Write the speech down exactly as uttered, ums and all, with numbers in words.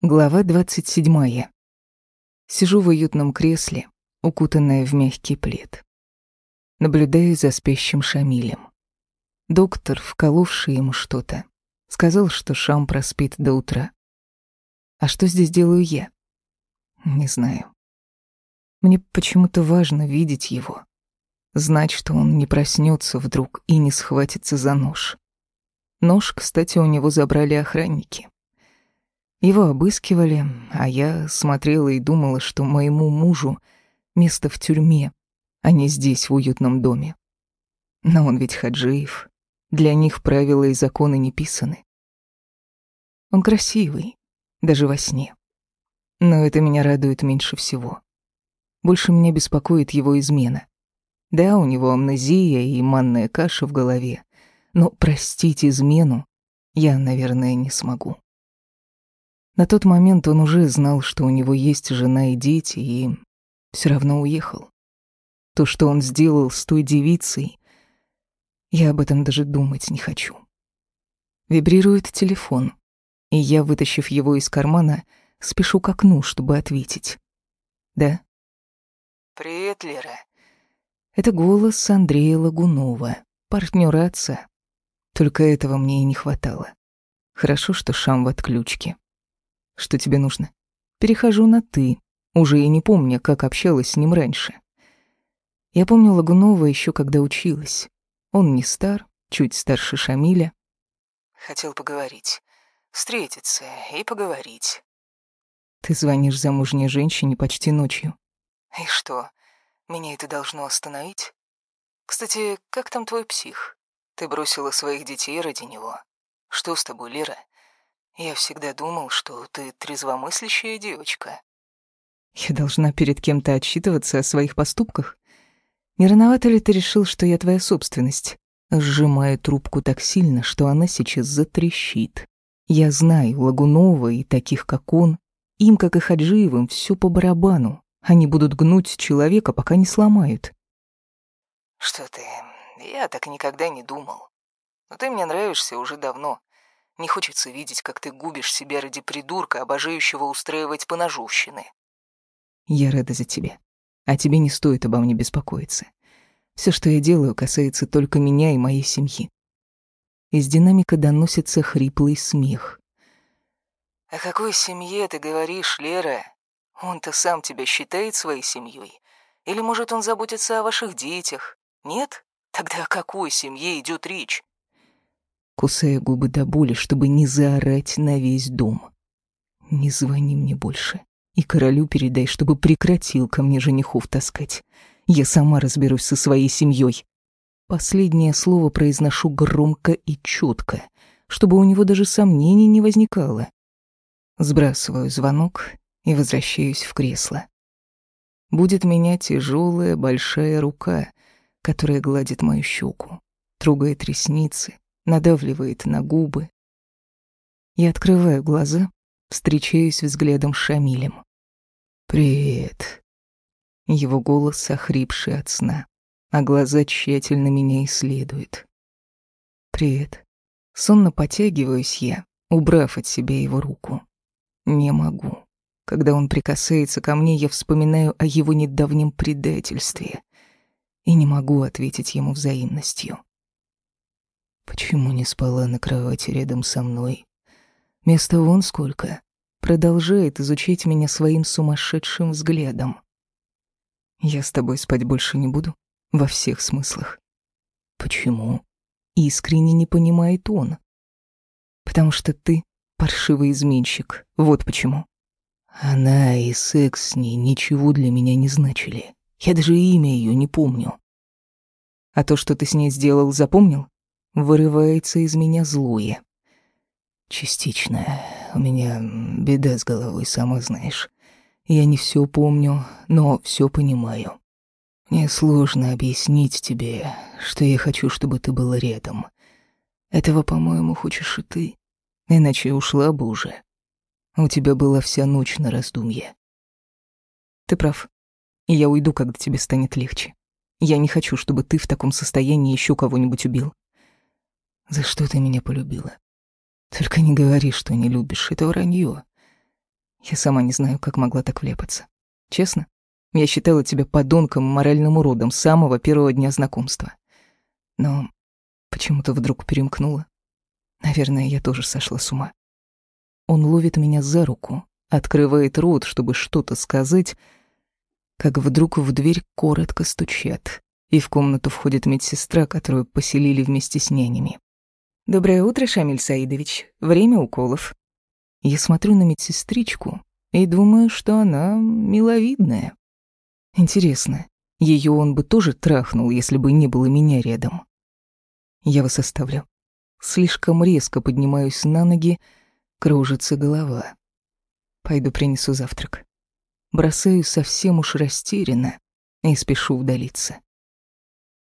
Глава двадцать седьмая. Сижу в уютном кресле, укутанная в мягкий плед. Наблюдаю за спящим Шамилем. Доктор, вколовший ему что-то, сказал, что Шам проспит до утра. А что здесь делаю я? Не знаю. Мне почему-то важно видеть его, знать, что он не проснется вдруг и не схватится за нож. Нож, кстати, у него забрали охранники. Его обыскивали, а я смотрела и думала, что моему мужу место в тюрьме, а не здесь, в уютном доме. Но он ведь хаджиев. Для них правила и законы не писаны. Он красивый, даже во сне. Но это меня радует меньше всего. Больше меня беспокоит его измена. Да, у него амнезия и манная каша в голове, но простить измену я, наверное, не смогу. На тот момент он уже знал, что у него есть жена и дети, и все равно уехал. То, что он сделал с той девицей, я об этом даже думать не хочу. Вибрирует телефон, и я, вытащив его из кармана, спешу к окну, чтобы ответить. «Да?» «Привет, Лера». Это голос Андрея Лагунова, партнёра отца. Только этого мне и не хватало. Хорошо, что Шам в отключке. Что тебе нужно? Перехожу на «ты», уже и не помня, как общалась с ним раньше. Я помню Лагунова еще когда училась. Он не стар, чуть старше Шамиля. Хотел поговорить, встретиться и поговорить. Ты звонишь замужней женщине почти ночью. И что, меня это должно остановить? Кстати, как там твой псих? Ты бросила своих детей ради него. Что с тобой, Лера? Я всегда думал, что ты трезвомыслящая девочка. Я должна перед кем-то отчитываться о своих поступках? Не рановато ли ты решил, что я твоя собственность? Сжимая трубку так сильно, что она сейчас затрещит. Я знаю Лагунова и таких, как он. Им, как и Хаджиевым, все по барабану. Они будут гнуть человека, пока не сломают. Что ты, я так никогда не думал. Но ты мне нравишься уже давно. Не хочется видеть, как ты губишь себя ради придурка, обожающего устраивать поножовщины. Я рада за тебя. А тебе не стоит обо мне беспокоиться. Все, что я делаю, касается только меня и моей семьи. Из динамика доносится хриплый смех. О какой семье ты говоришь, Лера? Он-то сам тебя считает своей семьей? Или, может, он заботится о ваших детях? Нет? Тогда о какой семье идет речь? Кусая губы до боли, чтобы не заорать на весь дом. Не звони мне больше. И королю передай, чтобы прекратил ко мне женихов таскать. Я сама разберусь со своей семьей. Последнее слово произношу громко и четко, чтобы у него даже сомнений не возникало. Сбрасываю звонок и возвращаюсь в кресло. Будет меня тяжелая большая рука, которая гладит мою щеку, трогает ресницы, надавливает на губы. Я открываю глаза, встречаюсь взглядом с Шамилем. «Привет». Его голос охрипший от сна, а глаза тщательно меня исследуют. «Привет». Сонно потягиваюсь я, убрав от себя его руку. Не могу. Когда он прикасается ко мне, я вспоминаю о его недавнем предательстве и не могу ответить ему взаимностью. Почему не спала на кровати рядом со мной? Места вон сколько. Продолжает изучать меня своим сумасшедшим взглядом. Я с тобой спать больше не буду, во всех смыслах. Почему? Искренне не понимает он. Потому что ты паршивый изменщик, вот почему. Она и секс с ней ничего для меня не значили. Я даже имя ее не помню. А то, что ты с ней сделал, запомнил? Вырывается из меня злое. Частично. У меня беда с головой, сама знаешь. Я не все помню, но все понимаю. Мне сложно объяснить тебе, что я хочу, чтобы ты был рядом. Этого, по-моему, хочешь и ты. Иначе ушла бы уже. У тебя была вся ночь на раздумье. Ты прав. И я уйду, когда тебе станет легче. Я не хочу, чтобы ты в таком состоянии еще кого-нибудь убил. За что ты меня полюбила? Только не говори, что не любишь, это вранье. Я сама не знаю, как могла так вляпаться. Честно, я считала тебя подонком и моральным уродом с самого первого дня знакомства. Но почему-то вдруг перемкнула. Наверное, я тоже сошла с ума. Он ловит меня за руку, открывает рот, чтобы что-то сказать, как вдруг в дверь коротко стучат, и в комнату входит медсестра, которую поселили вместе с нянями. «Доброе утро, Шамиль Саидович. Время уколов». Я смотрю на медсестричку и думаю, что она миловидная. Интересно, ее он бы тоже трахнул, если бы не было меня рядом. Я вас оставлю. Слишком резко поднимаюсь на ноги, кружится голова. Пойду принесу завтрак. Бросаю совсем уж растерянно и спешу удалиться.